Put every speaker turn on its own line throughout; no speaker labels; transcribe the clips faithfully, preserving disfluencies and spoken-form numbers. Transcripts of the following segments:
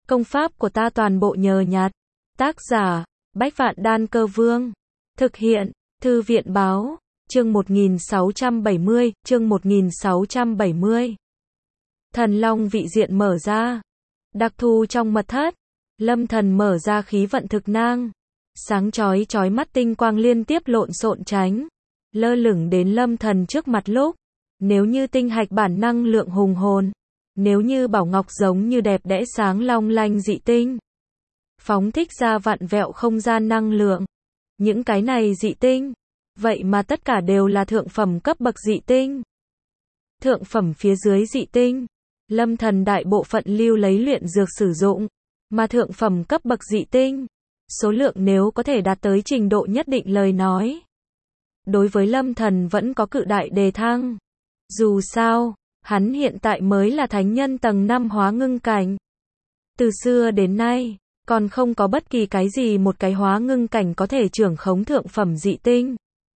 Công pháp của ta toàn bộ nhờ nhặt. Tác giả, Bách Vạn Đan Cơ Vương. Thực hiện, Thư viện Báo, chương một nghìn sáu trăm bảy mươi, chương một nghìn sáu trăm bảy mươi. Thần Long vị diện mở ra. Đặc thù trong mật thất, Lâm Thần mở ra khí vận thực nang. Sáng chói chói mắt tinh quang liên tiếp lộn xộn tránh, lơ lửng đến Lâm Thần trước mặt lúc. Nếu như tinh hạch bản năng lượng hùng hồn, nếu như bảo ngọc giống như đẹp đẽ sáng long lanh dị tinh, phóng thích ra vạn vẹo không gian năng lượng. Những cái này dị tinh, vậy mà tất cả đều là thượng phẩm cấp bậc dị tinh. Thượng phẩm phía dưới dị tinh, Lâm Thần đại bộ phận lưu lấy luyện dược sử dụng, mà thượng phẩm cấp bậc dị tinh, số lượng nếu có thể đạt tới trình độ nhất định lời nói, đối với Lâm Thần vẫn có cự đại đề thăng. Dù sao, hắn hiện tại mới là thánh nhân tầng năm hóa ngưng cảnh. Từ xưa đến nay, còn không có bất kỳ cái gì một cái hóa ngưng cảnh có thể trưởng khống thượng phẩm dị tinh.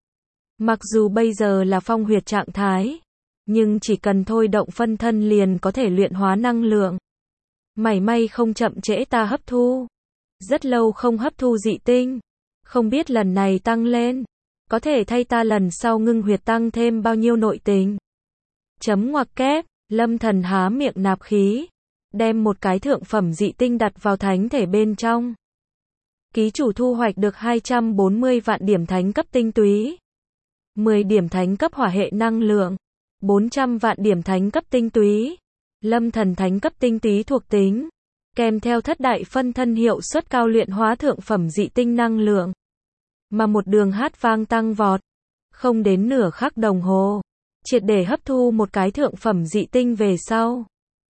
Mặc dù bây giờ là phong huyệt trạng thái, nhưng chỉ cần thôi động phân thân liền có thể luyện hóa năng lượng. Mảy may không chậm trễ ta hấp thu. Rất lâu không hấp thu dị tinh, không biết lần này tăng lên, có thể thay ta lần sau ngưng huyệt tăng thêm bao nhiêu nội tình. Chấm ngoặc kép, Lâm Thần há miệng nạp khí, đem một cái thượng phẩm dị tinh đặt vào thánh thể bên trong. Ký chủ thu hoạch được hai trăm bốn mươi vạn điểm thánh cấp tinh túy, mười điểm thánh cấp hỏa hệ năng lượng, bốn trăm vạn điểm thánh cấp tinh túy, Lâm Thần thánh cấp tinh túy thuộc tính, kèm theo thất đại phân thân hiệu suất cao luyện hóa thượng phẩm dị tinh năng lượng. Mà một đường hát vang tăng vọt, không đến nửa khắc đồng hồ, triệt để hấp thu một cái thượng phẩm dị tinh về sau.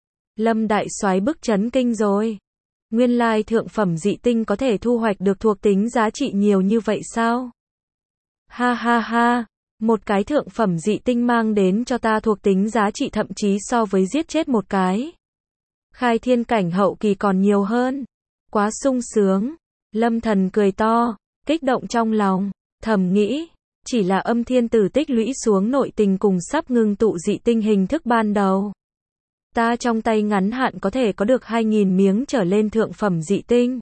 Lâm đại soái bức chấn kinh rồi. Nguyên lai thượng phẩm dị tinh có thể thu hoạch được thuộc tính giá trị nhiều như vậy sao? Ha ha ha, một cái thượng phẩm dị tinh mang đến cho ta thuộc tính giá trị thậm chí so với giết chết một cái khai thiên cảnh hậu kỳ còn nhiều hơn. Quá sung sướng. Lâm Thần cười to, kích động trong lòng, thầm nghĩ, chỉ là âm thiên tử tích lũy xuống nội tình cùng sắp ngưng tụ dị tinh hình thức ban đầu. Ta trong tay ngắn hạn có thể có được hai nghìn miếng trở lên thượng phẩm dị tinh.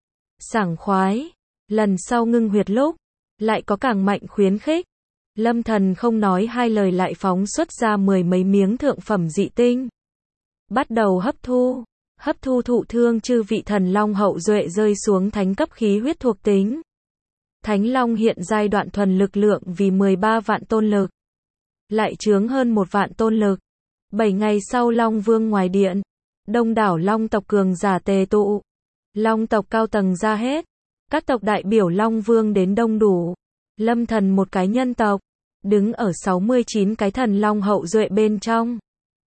Sảng khoái, lần sau ngưng huyệt lúc, lại có càng mạnh khuyến khích. Lâm Thần không nói hai lời lại phóng xuất ra mười mấy miếng thượng phẩm dị tinh. Bắt đầu hấp thu, hấp thu thụ thương chư vị thần long hậu duệ rơi xuống thánh cấp khí huyết thuộc tính. Thánh long hiện giai đoạn thuần lực lượng vì mười ba vạn tôn lực, lại chướng hơn một vạn tôn lực. Bảy ngày sau Long Vương ngoài điện, đông đảo long tộc cường giả tề tụ. Long tộc cao tầng ra hết, các tộc đại biểu Long Vương đến đông đủ. Lâm Thần một cái nhân tộc, đứng ở sáu mươi chín cái thần long hậu duệ bên trong.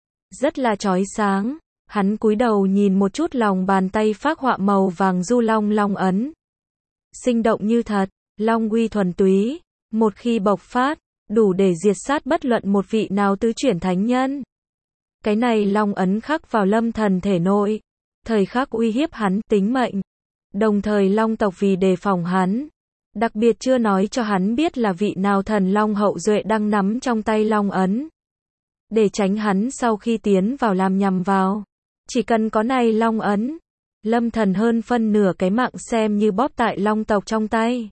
Rất là chói sáng, hắn cúi đầu nhìn một chút lòng bàn tay phác họa màu vàng du long long ấn. Sinh động như thật, long uy thuần túy, một khi bộc phát, đủ để diệt sát bất luận một vị nào tứ chuyển thánh nhân. Cái này long ấn khắc vào Lâm Thần thể nội, thời khắc uy hiếp hắn tính mệnh. Đồng thời long tộc vì đề phòng hắn, đặc biệt chưa nói cho hắn biết là vị nào thần long hậu duệ đang nắm trong tay long ấn, để tránh hắn sau khi tiến vào làm nhầm vào. Chỉ cần có này long ấn, Lâm Thần hơn phân nửa cái mạng xem như bóp tại long tộc trong tay.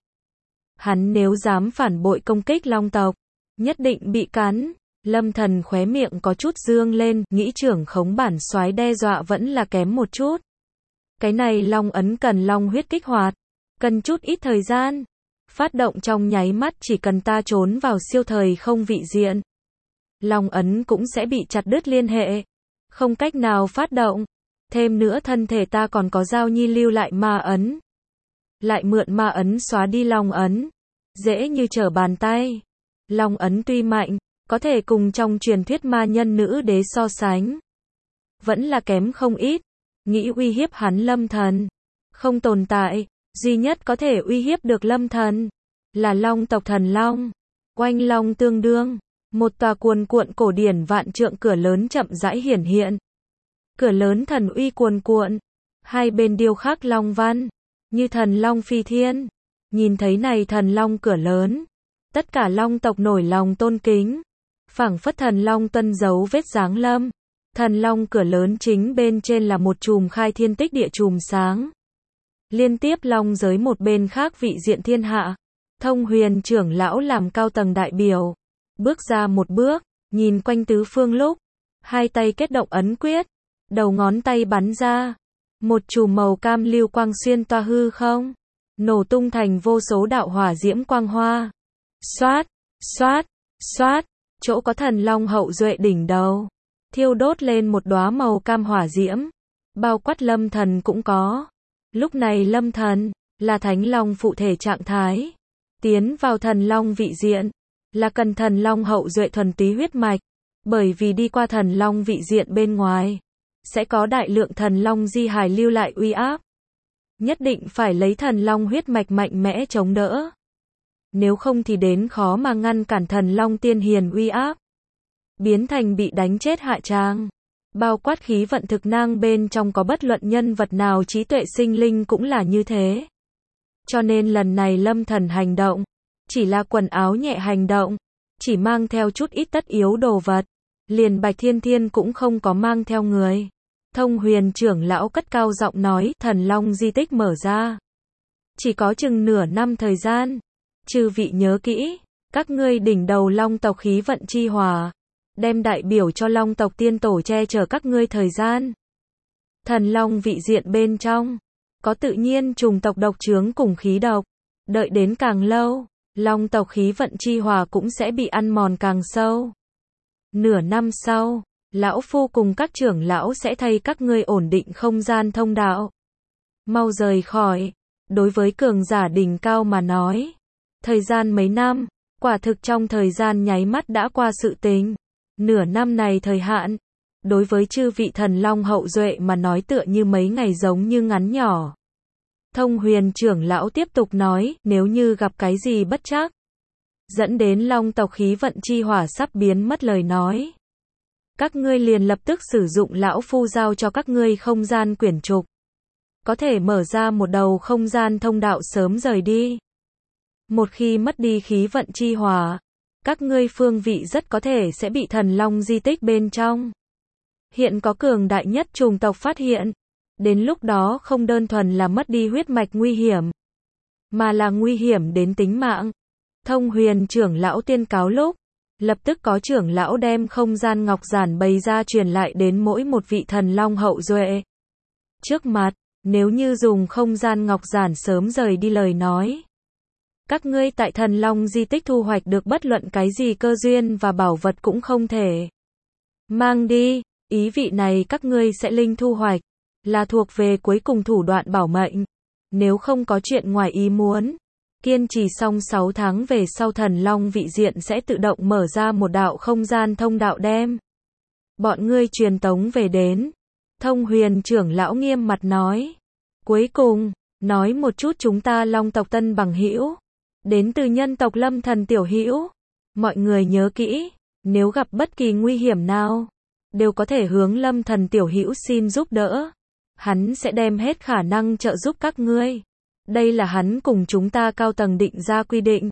Hắn nếu dám phản bội công kích long tộc, nhất định bị cắn. Lâm Thần khóe miệng có chút dương lên, nghĩ trưởng khống bản soái đe dọa vẫn là kém một chút. Cái này long ấn cần long huyết kích hoạt, cần chút ít thời gian. Phát động trong nháy mắt chỉ cần ta trốn vào siêu thời không vị diện, long ấn cũng sẽ bị chặt đứt liên hệ, không cách nào phát động. Thêm nữa thân thể ta còn có Giao Nhi lưu lại ma ấn, lại mượn ma ấn xóa đi long ấn, dễ như trở bàn tay. Long ấn tuy mạnh, có thể cùng trong truyền thuyết ma nhân nữ đế so sánh, vẫn là kém không ít. Nghĩ uy hiếp hắn Lâm Thần, không tồn tại. Duy nhất có thể uy hiếp được Lâm Thần, là long tộc thần long. Oanh long tương đương, một tòa cuồn cuộn cổ điển vạn trượng cửa lớn chậm rãi hiển hiện. Cửa lớn thần uy cuồn cuộn, hai bên điêu khắc long văn, như thần long phi thiên. Nhìn thấy này thần long cửa lớn, tất cả long tộc nổi lòng tôn kính, phảng phất thần long tuân dấu vết dáng lâm. Thần long cửa lớn chính bên trên là một chùm khai thiên tích địa chùm sáng. Liên tiếp long giới một bên khác vị diện thiên hạ. Thông Huyền trưởng lão làm cao tầng đại biểu. Bước ra một bước, nhìn quanh tứ phương lúc. Hai tay kết động ấn quyết. Đầu ngón tay bắn ra. Một chùm màu cam lưu quang xuyên toa hư không. Nổ tung thành vô số đạo hỏa diễm quang hoa. Xoát, xoát, xoát. Chỗ có thần long hậu duệ đỉnh đầu. Thiêu đốt lên một đóa màu cam hỏa diễm. Bao quát lâm thần cũng có. Lúc này lâm thần, là thánh long phụ thể trạng thái. Tiến vào thần long vị diện, là cần thần long hậu duệ thuần túy huyết mạch. Bởi vì đi qua thần long vị diện bên ngoài, sẽ có đại lượng thần long di hài lưu lại uy áp. Nhất định phải lấy thần long huyết mạch mạnh mẽ chống đỡ. Nếu không thì đến khó mà ngăn cản thần long tiên hiền uy áp. Biến thành bị đánh chết hạ tràng. Bao quát khí vận thực năng bên trong có bất luận nhân vật nào trí tuệ sinh linh cũng là như thế. Cho nên lần này lâm thần hành động, chỉ là quần áo nhẹ hành động, chỉ mang theo chút ít tất yếu đồ vật. Liền Bạch Thiên Thiên cũng không có mang theo người. Thông Huyền trưởng lão cất cao giọng nói, thần long di tích mở ra. Chỉ có chừng nửa năm thời gian. Chư vị nhớ kỹ, các ngươi đỉnh đầu long tộc khí vận chi hòa. Đem đại biểu cho long tộc tiên tổ che chở các ngươi thời gian. Thần long vị diện bên trong, có tự nhiên trùng tộc độc chướng cùng khí độc. Đợi đến càng lâu, long tộc khí vận chi hòa cũng sẽ bị ăn mòn càng sâu. Nửa năm sau, lão phu cùng các trưởng lão sẽ thay các ngươi ổn định không gian thông đạo. Mau rời khỏi. Đối với cường giả đỉnh cao mà nói, thời gian mấy năm, quả thực trong thời gian nháy mắt đã qua sự tình. Nửa năm này thời hạn, đối với chư vị thần long hậu duệ mà nói tựa như mấy ngày giống như ngắn nhỏ. Thông Huyền trưởng lão tiếp tục nói, nếu như gặp cái gì bất trắc, dẫn đến long tộc khí vận chi hỏa sắp biến mất lời nói. Các ngươi liền lập tức sử dụng lão phu giao cho các ngươi không gian quyển trục. Có thể mở ra một đầu không gian thông đạo sớm rời đi. Một khi mất đi khí vận chi hỏa, các ngươi phương vị rất có thể sẽ bị thần long di tích bên trong. Hiện có cường đại nhất trùng tộc phát hiện. Đến lúc đó không đơn thuần là mất đi huyết mạch nguy hiểm, mà là nguy hiểm đến tính mạng. Thông Huyền trưởng lão tuyên cáo lúc, lập tức có trưởng lão đem không gian ngọc giản bày ra truyền lại đến mỗi một vị thần long hậu duệ. Trước mặt, nếu như dùng không gian ngọc giản sớm rời đi lời nói, các ngươi tại thần long di tích thu hoạch được bất luận cái gì cơ duyên và bảo vật cũng không thể mang đi. Ý vị này các ngươi sẽ linh thu hoạch, là thuộc về cuối cùng thủ đoạn bảo mệnh. Nếu không có chuyện ngoài ý muốn, kiên trì xong sáu tháng về sau thần long vị diện sẽ tự động mở ra một đạo không gian thông đạo đem bọn ngươi truyền tống về đến. Thông Huyền trưởng lão nghiêm mặt nói. Cuối cùng, nói một chút chúng ta long tộc tân bằng hữu, đến từ nhân tộc lâm thần tiểu hữu. Mọi người nhớ kỹ, nếu gặp bất kỳ nguy hiểm nào, đều có thể hướng lâm thần tiểu hữu xin giúp đỡ. Hắn sẽ đem hết khả năng trợ giúp các ngươi. Đây là hắn cùng chúng ta cao tầng định ra quy định.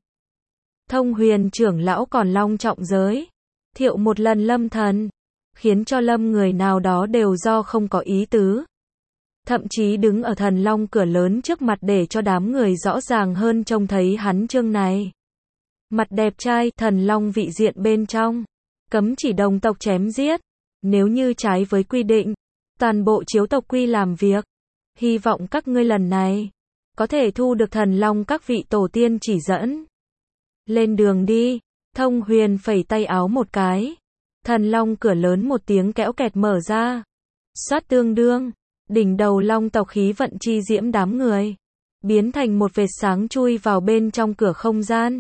Thông Huyền trưởng lão còn long trọng giới thiệu một lần lâm thần, khiến cho lâm người nào đó đều do không có ý tứ. Thậm chí đứng ở thần long cửa lớn trước mặt để cho đám người rõ ràng hơn trông thấy hắn chương này. Mặt đẹp trai, thần long vị diện bên trong, cấm chỉ đồng tộc chém giết. Nếu như trái với quy định, toàn bộ chiếu tộc quy làm việc. Hy vọng các ngươi lần này có thể thu được thần long các vị tổ tiên chỉ dẫn. Lên đường đi. Thông Huyền phẩy tay áo một cái. Thần long cửa lớn một tiếng kéo kẹt mở ra. Xoát tương đương, đỉnh đầu long tộc khí vận chi diễm đám người, biến thành một vệt sáng chui vào bên trong cửa không gian.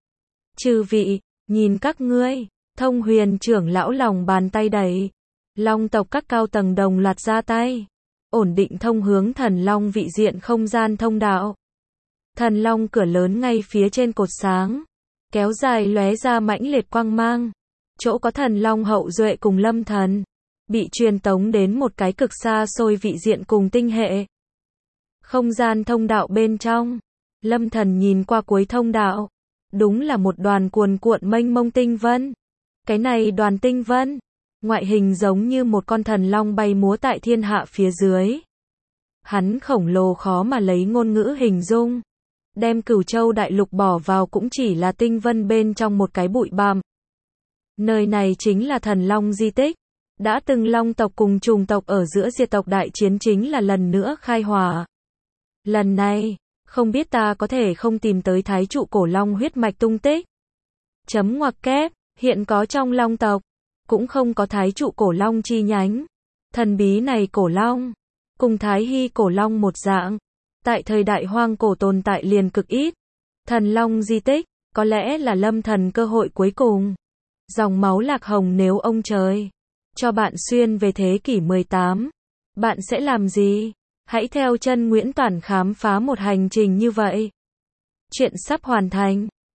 Chư vị, nhìn các ngươi. Thông Huyền trưởng lão lòng bàn tay đẩy. Long tộc các cao tầng đồng loạt ra tay. Ổn định thông hướng thần long vị diện không gian thông đạo. Thần long cửa lớn ngay phía trên cột sáng, kéo dài lóe ra mãnh liệt quang mang. Chỗ có thần long hậu duệ cùng lâm thần, bị truyền tống đến một cái cực xa xôi vị diện cùng tinh hệ. Không gian thông đạo bên trong, lâm thần nhìn qua cuối thông đạo. Đúng là một đoàn cuồn cuộn mênh mông tinh vân. Cái này đoàn tinh vân, ngoại hình giống như một con thần long bay múa tại thiên hạ phía dưới. Hắn khổng lồ khó mà lấy ngôn ngữ hình dung. Đem Cửu Châu đại lục bỏ vào cũng chỉ là tinh vân bên trong một cái bụi bặm. Nơi này chính là thần long di tích. Đã từng long tộc cùng trùng tộc ở giữa diệt tộc đại chiến chính là lần nữa khai hỏa. Lần này, không biết ta có thể không tìm tới thái trụ cổ long huyết mạch tung tích. Chấm ngoặc kép, hiện có trong long tộc, cũng không có thái trụ cổ long chi nhánh. Thần bí này cổ long, cùng thái hy cổ long một dạng, tại thời đại hoang cổ tồn tại liền cực ít. Thần long di tích, có lẽ là lâm thần cơ hội cuối cùng. Dòng máu lạc hồng, nếu ông trời cho bạn xuyên về thế kỷ mười tám, bạn sẽ làm gì? Hãy theo chân Nguyễn Toản khám phá một hành trình như vậy. Chuyện sắp hoàn thành.